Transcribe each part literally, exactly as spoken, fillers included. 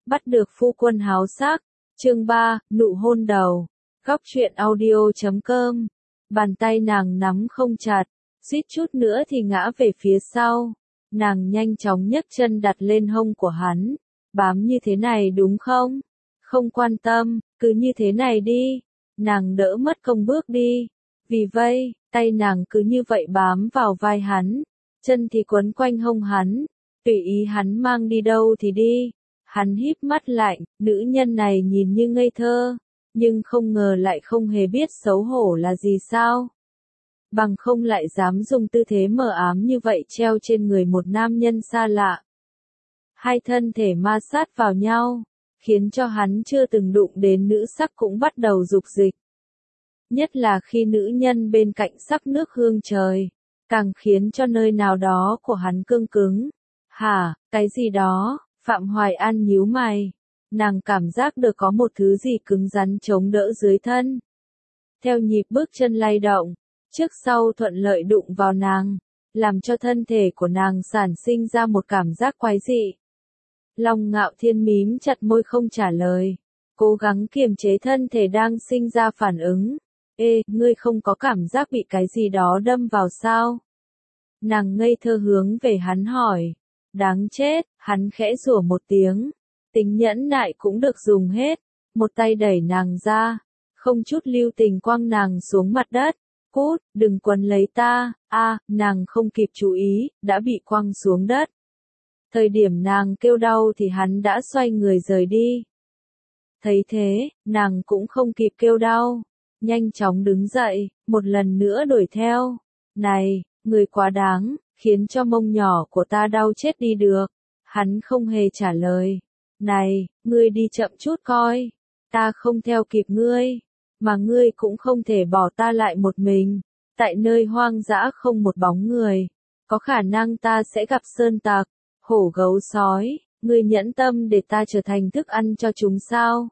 Bắt được phu quân háo sắc. Chương ba, nụ hôn đầu. Góc truyện audio chấm com. Bàn tay nàng nắm không chặt, suýt chút nữa thì ngã về phía sau. Nàng nhanh chóng nhấc chân đặt lên hông của hắn. Bám như thế này đúng không? Không quan tâm, cứ như thế này đi. Nàng đỡ mất công bước đi. Vì vậy, tay nàng cứ như vậy bám vào vai hắn. Chân thì quấn quanh hông hắn. Tùy ý hắn mang đi đâu thì đi. Hắn híp mắt lại, nữ nhân này nhìn như ngây thơ. Nhưng không ngờ lại không hề biết xấu hổ là gì sao. Bằng không lại dám dùng tư thế mờ ám như vậy treo trên người một nam nhân xa lạ. Hai thân thể ma sát vào nhau, khiến cho hắn chưa từng đụng đến nữ sắc cũng bắt đầu dục dịch. Nhất là khi nữ nhân bên cạnh sắc nước hương trời, càng khiến cho nơi nào đó của hắn cương cứng. Hả, cái gì đó? Phạm Hoài An nhíu mày. Nàng cảm giác được có một thứ gì cứng rắn chống đỡ dưới thân. Theo nhịp bước chân lay động, trước sau thuận lợi đụng vào nàng, làm cho thân thể của nàng sản sinh ra một cảm giác quái dị. Long Ngạo Thiên mím chặt môi không trả lời, cố gắng kiềm chế thân thể đang sinh ra phản ứng. Ê, ngươi không có cảm giác bị cái gì đó đâm vào sao? Nàng ngây thơ hướng về hắn hỏi. Đáng chết, hắn khẽ rủa một tiếng. Tính nhẫn nại cũng được dùng hết. Một tay đẩy nàng ra, không chút lưu tình quăng nàng xuống mặt đất. Cút, đừng quấn lấy ta. A, nàng không kịp chú ý, đã bị quăng xuống đất. Thời điểm nàng kêu đau thì hắn đã xoay người rời đi. Thấy thế, nàng cũng không kịp kêu đau. Nhanh chóng đứng dậy, một lần nữa đuổi theo. Này, người quá đáng, khiến cho mông nhỏ của ta đau chết đi được. Hắn không hề trả lời. Này, ngươi đi chậm chút coi. Ta không theo kịp ngươi. Mà ngươi cũng không thể bỏ ta lại một mình. Tại nơi hoang dã không một bóng người. Có khả năng ta sẽ gặp sơn tặc, hổ gấu sói. Ngươi nhẫn tâm để ta trở thành thức ăn cho chúng sao?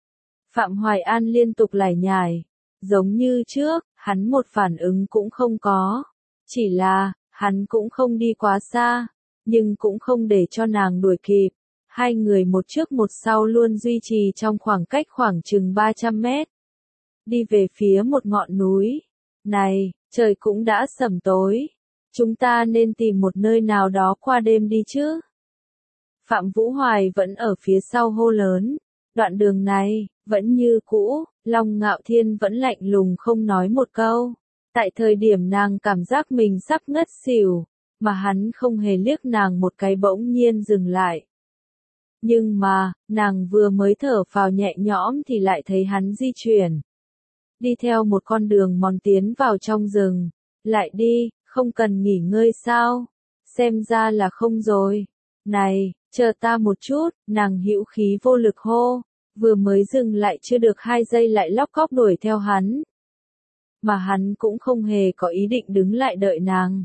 Phạm Hoài An liên tục lải nhải. Giống như trước, hắn một phản ứng cũng không có. Chỉ là, hắn cũng không đi quá xa, nhưng cũng không để cho nàng đuổi kịp. Hai người một trước một sau luôn duy trì trong khoảng cách khoảng chừng ba trăm mét. Đi về phía một ngọn núi. Này, trời cũng đã sẩm tối. Chúng ta nên tìm một nơi nào đó qua đêm đi chứ. Phạm Vũ Hoài vẫn ở phía sau hô lớn. Đoạn đường này, vẫn như cũ, Long Ngạo Thiên vẫn lạnh lùng không nói một câu. Tại thời điểm nàng cảm giác mình sắp ngất xỉu, mà hắn không hề liếc nàng một cái bỗng nhiên dừng lại. Nhưng mà, nàng vừa mới thở phào nhẹ nhõm thì lại thấy hắn di chuyển. Đi theo một con đường mòn tiến vào trong rừng. Lại đi, không cần nghỉ ngơi sao? Xem ra là không rồi. Này, chờ ta một chút, nàng hữu khí vô lực hô. Vừa mới dừng lại chưa được hai giây lại lóc cóc đuổi theo hắn. Mà hắn cũng không hề có ý định đứng lại đợi nàng.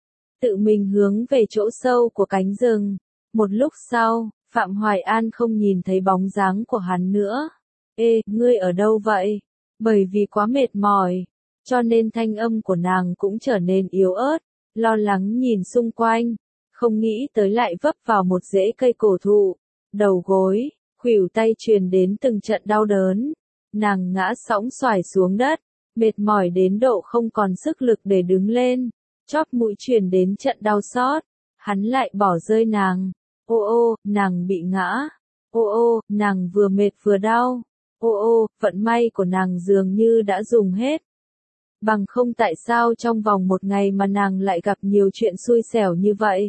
Tự mình hướng về chỗ sâu của cánh rừng. Một lúc sau, Phạm Hoài An không nhìn thấy bóng dáng của hắn nữa. Ê, ngươi ở đâu vậy? Bởi vì quá mệt mỏi, cho nên thanh âm của nàng cũng trở nên yếu ớt, lo lắng nhìn xung quanh, không nghĩ tới lại vấp vào một rễ cây cổ thụ, đầu gối, khuỷu tay truyền đến từng trận đau đớn. Nàng ngã sõng xoài xuống đất, mệt mỏi đến độ không còn sức lực để đứng lên, chóp mũi truyền đến trận đau xót. Hắn lại bỏ rơi nàng. Ô ô, nàng bị ngã. Ô ô, nàng vừa mệt vừa đau. Ô ô, vận may của nàng dường như đã dùng hết. Bằng không tại sao trong vòng một ngày mà nàng lại gặp nhiều chuyện xui xẻo như vậy.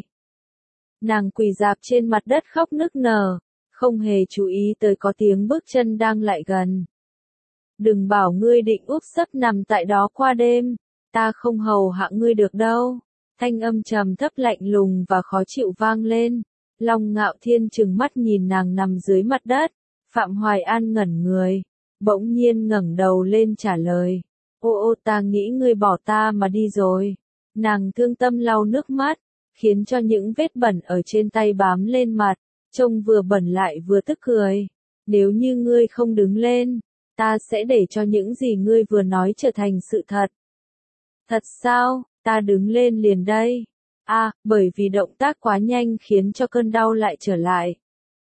Nàng quỳ rạp trên mặt đất khóc nức nở, không hề chú ý tới có tiếng bước chân đang lại gần. Đừng bảo ngươi định úp sấp nằm tại đó qua đêm, ta không hầu hạ ngươi được đâu. Thanh âm trầm thấp lạnh lùng và khó chịu vang lên. Long Ngạo Thiên trừng mắt nhìn nàng nằm dưới mặt đất. Phạm Hoài An ngẩn người, bỗng nhiên ngẩng đầu lên trả lời. Ô ô, ta nghĩ ngươi bỏ ta mà đi rồi. Nàng thương tâm lau nước mắt, khiến cho những vết bẩn ở trên tay bám lên mặt, trông vừa bẩn lại vừa tức cười. Nếu như ngươi không đứng lên, ta sẽ để cho những gì ngươi vừa nói trở thành sự thật. Thật sao? Ta đứng lên liền đây. À, bởi vì động tác quá nhanh khiến cho cơn đau lại trở lại.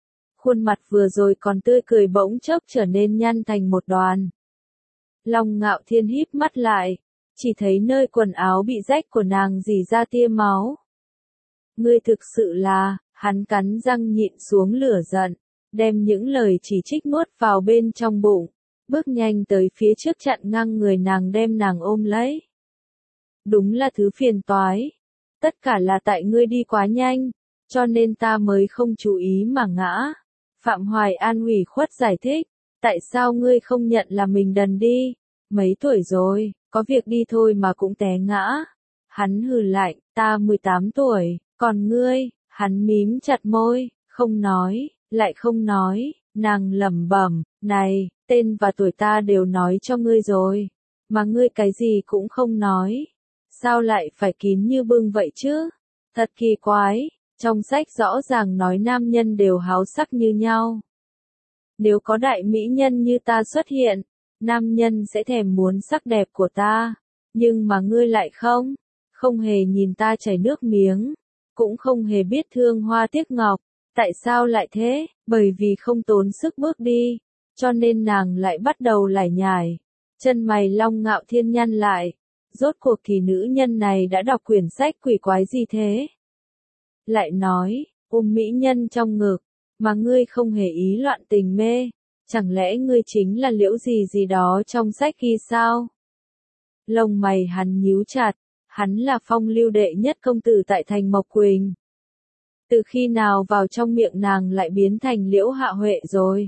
Khuôn mặt vừa rồi còn tươi cười bỗng chốc trở nên nhăn thành một đoàn. Long Ngạo Thiên híp mắt lại, chỉ thấy nơi quần áo bị rách của nàng rỉ ra tia máu. Ngươi thực sự là, hắn cắn răng nhịn xuống lửa giận, đem những lời chỉ trích nuốt vào bên trong bụng, bước nhanh tới phía trước chặn ngang người nàng đem nàng ôm lấy. Đúng là thứ phiền toái. Tất cả là tại ngươi đi quá nhanh, cho nên ta mới không chú ý mà ngã. Phạm Hoài An ủy khuất giải thích, tại sao ngươi không nhận là mình đần đi, mấy tuổi rồi, có việc đi thôi mà cũng té ngã. Hắn hừ lạnh, ta mười tám tuổi, còn ngươi, hắn mím chặt môi, không nói, lại không nói, nàng lẩm bẩm, này, tên và tuổi ta đều nói cho ngươi rồi, mà ngươi cái gì cũng không nói. Sao lại phải kín như bưng vậy chứ? Thật kỳ quái, trong sách rõ ràng nói nam nhân đều háo sắc như nhau. Nếu có đại mỹ nhân như ta xuất hiện, nam nhân sẽ thèm muốn sắc đẹp của ta, nhưng mà ngươi lại không, không hề nhìn ta chảy nước miếng, cũng không hề biết thương hoa tiếc ngọc. Tại sao lại thế? Bởi vì không tốn sức bước đi, cho nên nàng lại bắt đầu lải nhải. Chân mày Long Ngạo Thiên nhăn lại. Rốt cuộc thì nữ nhân này đã đọc quyển sách quỷ quái gì thế? Lại nói, ôm mỹ nhân trong ngực, mà ngươi không hề ý loạn tình mê, chẳng lẽ ngươi chính là Liễu gì gì đó trong sách ghi sao? Lông mày hắn nhíu chặt, hắn là phong lưu đệ nhất công tử tại thành Mộc Quỳnh. Từ khi nào vào trong miệng nàng lại biến thành Liễu Hạ Huệ rồi?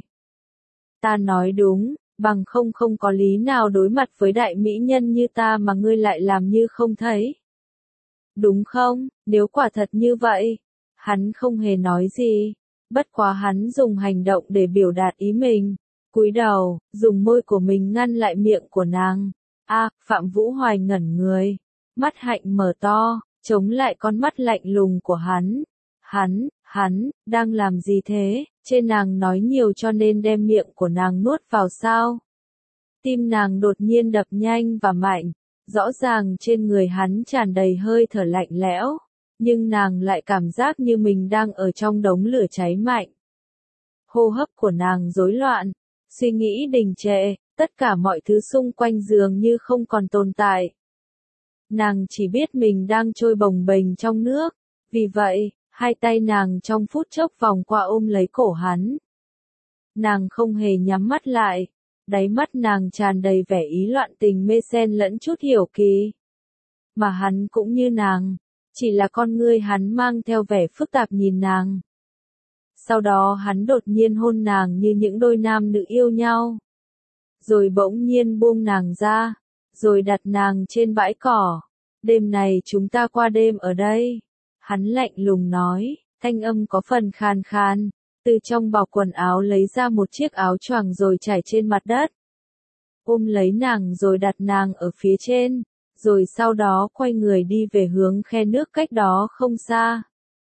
Ta nói đúng. Bằng không không có lý nào đối mặt với đại mỹ nhân như ta mà ngươi lại làm như không thấy. Đúng không? Nếu quả thật như vậy, hắn không hề nói gì, bất quá hắn dùng hành động để biểu đạt ý mình, cúi đầu, dùng môi của mình ngăn lại miệng của nàng. A, à, Phạm Vũ Hoài ngẩn người, mắt hạnh mở to, chống lại con mắt lạnh lùng của hắn. Hắn, hắn, đang làm gì thế? Trên nàng nói nhiều cho nên đem miệng của nàng nuốt vào sao? Tim nàng đột nhiên đập nhanh và mạnh, rõ ràng trên người hắn tràn đầy hơi thở lạnh lẽo, nhưng nàng lại cảm giác như mình đang ở trong đống lửa cháy mạnh. Hô hấp của nàng rối loạn, suy nghĩ đình trệ, tất cả mọi thứ xung quanh dường như không còn tồn tại. Nàng chỉ biết mình đang trôi bồng bềnh trong nước, vì vậy, hai tay nàng trong phút chốc vòng qua ôm lấy cổ hắn. Nàng không hề nhắm mắt lại, đáy mắt nàng tràn đầy vẻ ý loạn tình mê sen lẫn chút hiểu kỳ. Mà hắn cũng như nàng, chỉ là con ngươi hắn mang theo vẻ phức tạp nhìn nàng. Sau đó hắn đột nhiên hôn nàng như những đôi nam nữ yêu nhau. Rồi bỗng nhiên buông nàng ra, rồi đặt nàng trên bãi cỏ. Đêm này chúng ta qua đêm ở đây. Hắn lạnh lùng nói, thanh âm có phần khàn khàn, từ trong bọc quần áo lấy ra một chiếc áo choàng rồi trải trên mặt đất. Ôm lấy nàng rồi đặt nàng ở phía trên, rồi sau đó quay người đi về hướng khe nước cách đó không xa.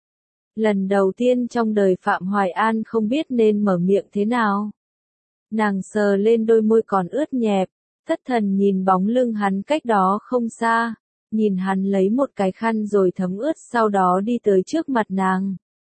Lần đầu tiên trong đời Phạm Hoài An không biết nên mở miệng thế nào. Nàng sờ lên đôi môi còn ướt nhẹp, thất thần nhìn bóng lưng hắn cách đó không xa. Nhìn hắn lấy một cái khăn rồi thấm ướt sau đó đi tới trước mặt nàng.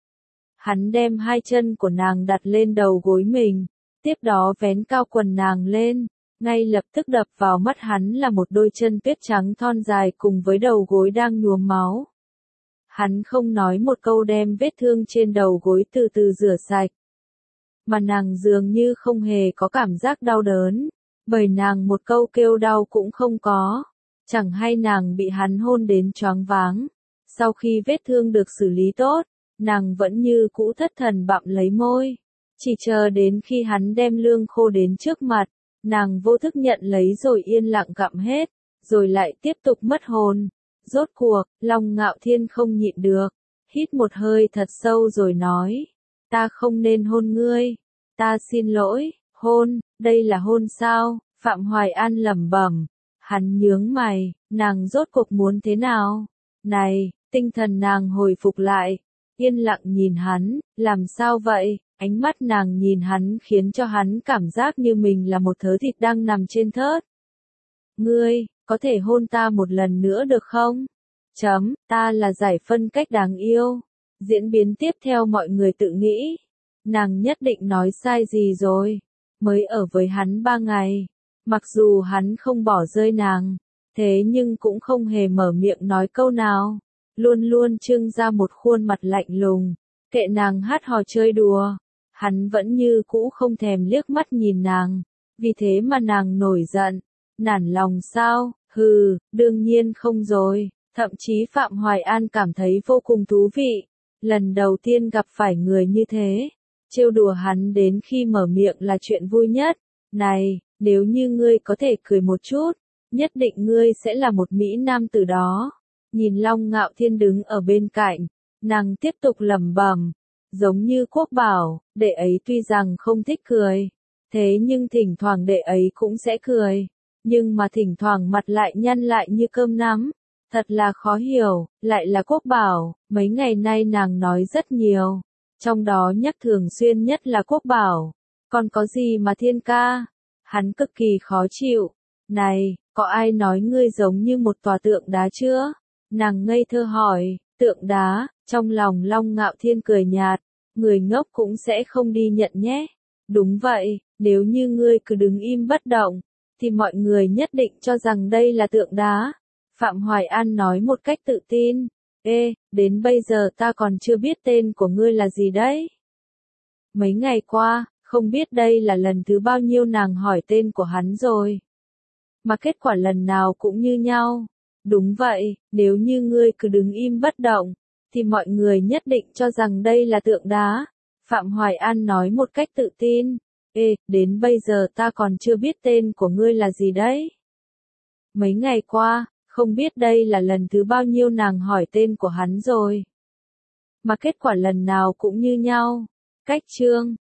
Hắn đem hai chân của nàng đặt lên đầu gối mình, tiếp đó vén cao quần nàng lên, ngay lập tức đập vào mắt hắn là một đôi chân tuyết trắng thon dài cùng với đầu gối đang nhuốm máu. Hắn không nói một câu đem vết thương trên đầu gối từ từ rửa sạch. Mà nàng dường như không hề có cảm giác đau đớn, bởi nàng một câu kêu đau cũng không có. Chẳng hay nàng bị hắn hôn đến choáng váng. Sau khi vết thương được xử lý tốt, nàng vẫn như cũ thất thần bặm lấy môi. Chỉ chờ đến khi hắn đem lương khô đến trước mặt, nàng vô thức nhận lấy rồi yên lặng gặm hết, rồi lại tiếp tục mất hồn. Rốt cuộc, Long Ngạo Thiên không nhịn được, hít một hơi thật sâu rồi nói, ta không nên hôn ngươi, ta xin lỗi, hôn, đây là hôn sao? Phạm Hoài An lẩm bẩm. Hắn nhướng mày, nàng rốt cuộc muốn thế nào? Này, tinh thần nàng hồi phục lại, yên lặng nhìn hắn, làm sao vậy? Ánh mắt nàng nhìn hắn khiến cho hắn cảm giác như mình là một thớ thịt đang nằm trên thớt. Ngươi, có thể hôn ta một lần nữa được không? Chấm, ta là giải phân cách đáng yêu. Diễn biến tiếp theo mọi người tự nghĩ. nàng nhất định nói sai gì rồi. Mới ở với hắn ba ngày, mặc dù hắn không bỏ rơi nàng, thế nhưng cũng không hề mở miệng nói câu nào, luôn luôn trưng ra một khuôn mặt lạnh lùng, kệ nàng hát hò chơi đùa, hắn vẫn như cũ không thèm liếc mắt nhìn nàng, vì thế mà nàng nổi giận, nản lòng sao, hừ, đương nhiên không rồi, thậm chí Phạm Hoài An cảm thấy vô cùng thú vị, lần đầu tiên gặp phải người như thế, trêu đùa hắn đến khi mở miệng là chuyện vui nhất, này, nếu như ngươi có thể cười một chút, nhất định ngươi sẽ là một Mỹ Nam từ đó. Nhìn Long Ngạo Thiên đứng ở bên cạnh, nàng tiếp tục lẩm bẩm, giống như Quốc Bảo, đệ ấy tuy rằng không thích cười, thế nhưng thỉnh thoảng đệ ấy cũng sẽ cười, nhưng mà thỉnh thoảng mặt lại nhăn lại như cơm nắm, thật là khó hiểu, lại là Quốc Bảo, mấy ngày nay nàng nói rất nhiều, trong đó nhắc thường xuyên nhất là Quốc Bảo, còn có gì mà Thiên ca, hắn cực kỳ khó chịu, này, có ai nói ngươi giống như một tòa tượng đá chưa? Nàng ngây thơ hỏi, tượng đá, trong lòng Long Ngạo Thiên cười nhạt, người ngốc cũng sẽ không đi nhận nhé. Đúng vậy, nếu như ngươi cứ đứng im bất động, thì mọi người nhất định cho rằng đây là tượng đá. Phạm Hoài An nói một cách tự tin, ê, đến bây giờ ta còn chưa biết tên của ngươi là gì đấy. Mấy ngày qua, không biết đây là lần thứ bao nhiêu nàng hỏi tên của hắn rồi. Mà kết quả lần nào cũng như nhau. Đúng vậy, nếu như ngươi cứ đứng im bất động, thì mọi người nhất định cho rằng đây là tượng đá. Phạm Hoài An nói một cách tự tin, ê, đến bây giờ ta còn chưa biết tên của ngươi là gì đấy. Mấy ngày qua, không biết đây là lần thứ bao nhiêu nàng hỏi tên của hắn rồi. Mà kết quả lần nào cũng như nhau. Cách chương